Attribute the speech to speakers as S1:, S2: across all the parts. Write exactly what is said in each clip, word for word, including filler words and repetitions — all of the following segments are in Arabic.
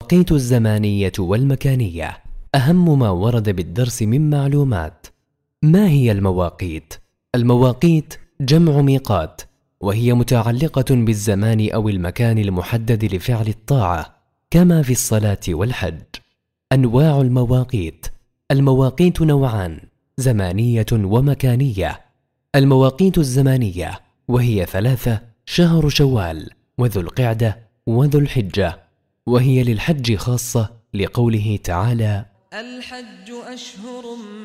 S1: المواقيت الزمانية والمكانية. أهم ما ورد بالدرس من معلومات. ما هي المواقيت؟ المواقيت جمع ميقات، وهي متعلقة بالزمان أو المكان المحدد لفعل الطاعة، كما في الصلاة والحج. أنواع المواقيت. المواقيت نوعان: زمانية ومكانية. المواقيت الزمانية وهي ثلاثة: شهر شوال، وذو القعدة، وذو الحجة، وهي للحج خاصة لقوله تعالى:
S2: الحج أشهر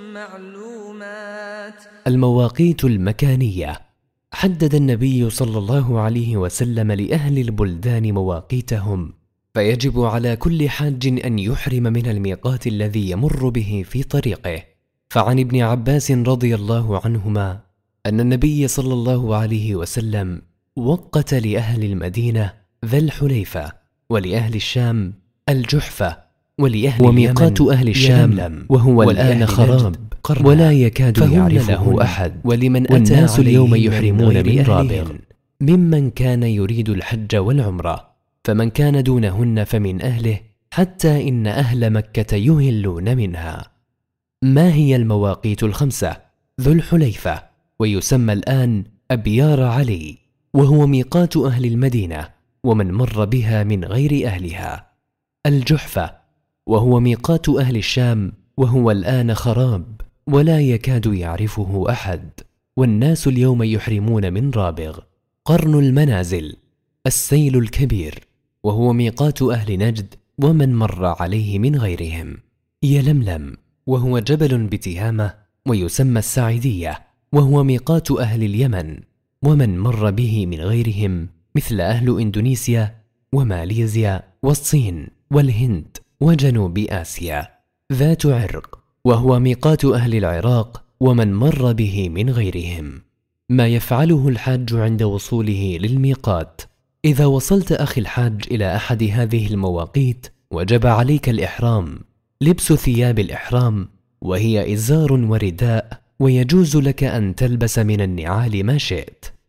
S2: معلومات.
S1: المواقيت المكانية. حدد النبي صلى الله عليه وسلم لأهل البلدان مواقيتهم، فيجب على كل حاج أن يحرم من الميقات الذي يمر به في طريقه. فعن ابن عباس رضي الله عنهما أن النبي صلى الله عليه وسلم وقت لأهل المدينة ذا الحليفة، ولأهل الشام الجحفة، ولأهل
S3: وميقات أهل الشام وهو الآن خراب ولا يكاد يعرفه أحد،
S1: ولمن
S3: والناس اليوم
S1: يحرمون
S3: من
S1: من
S3: رابغ
S1: رابغ ممن كان يريد الحج والعمرة، فمن كان دونهن فمن أهله، حتى إن أهل مكة يهلون منها. ما هي المواقيت الخمسة؟ ذو الحليفة، ويسمى الآن أبيار علي، وهو ميقات أهل المدينة ومن مر بها من غير أهلها. الجحفة، وهو ميقات أهل الشام، وهو الآن خراب ولا يكاد يعرفه أحد، والناس اليوم يحرمون من رابغ. قرن المنازل، السيل الكبير، وهو ميقات أهل نجد ومن مر عليه من غيرهم. يلملم، وهو جبل بتهامة، ويسمى الساعدية، وهو ميقات أهل اليمن ومن مر به من غيرهم، مثل أهل إندونيسيا وماليزيا والصين والهند وجنوب آسيا. ذات عرق، وهو ميقات أهل العراق ومن مر به من غيرهم. ما يفعله الحاج عند وصوله للميقات. إذا وصلت أخي الحاج إلى أحد هذه المواقيت وجب عليك الإحرام. لبس ثياب الإحرام، وهي إزار ورداء، ويجوز لك أن تلبس من النعال ما شئت.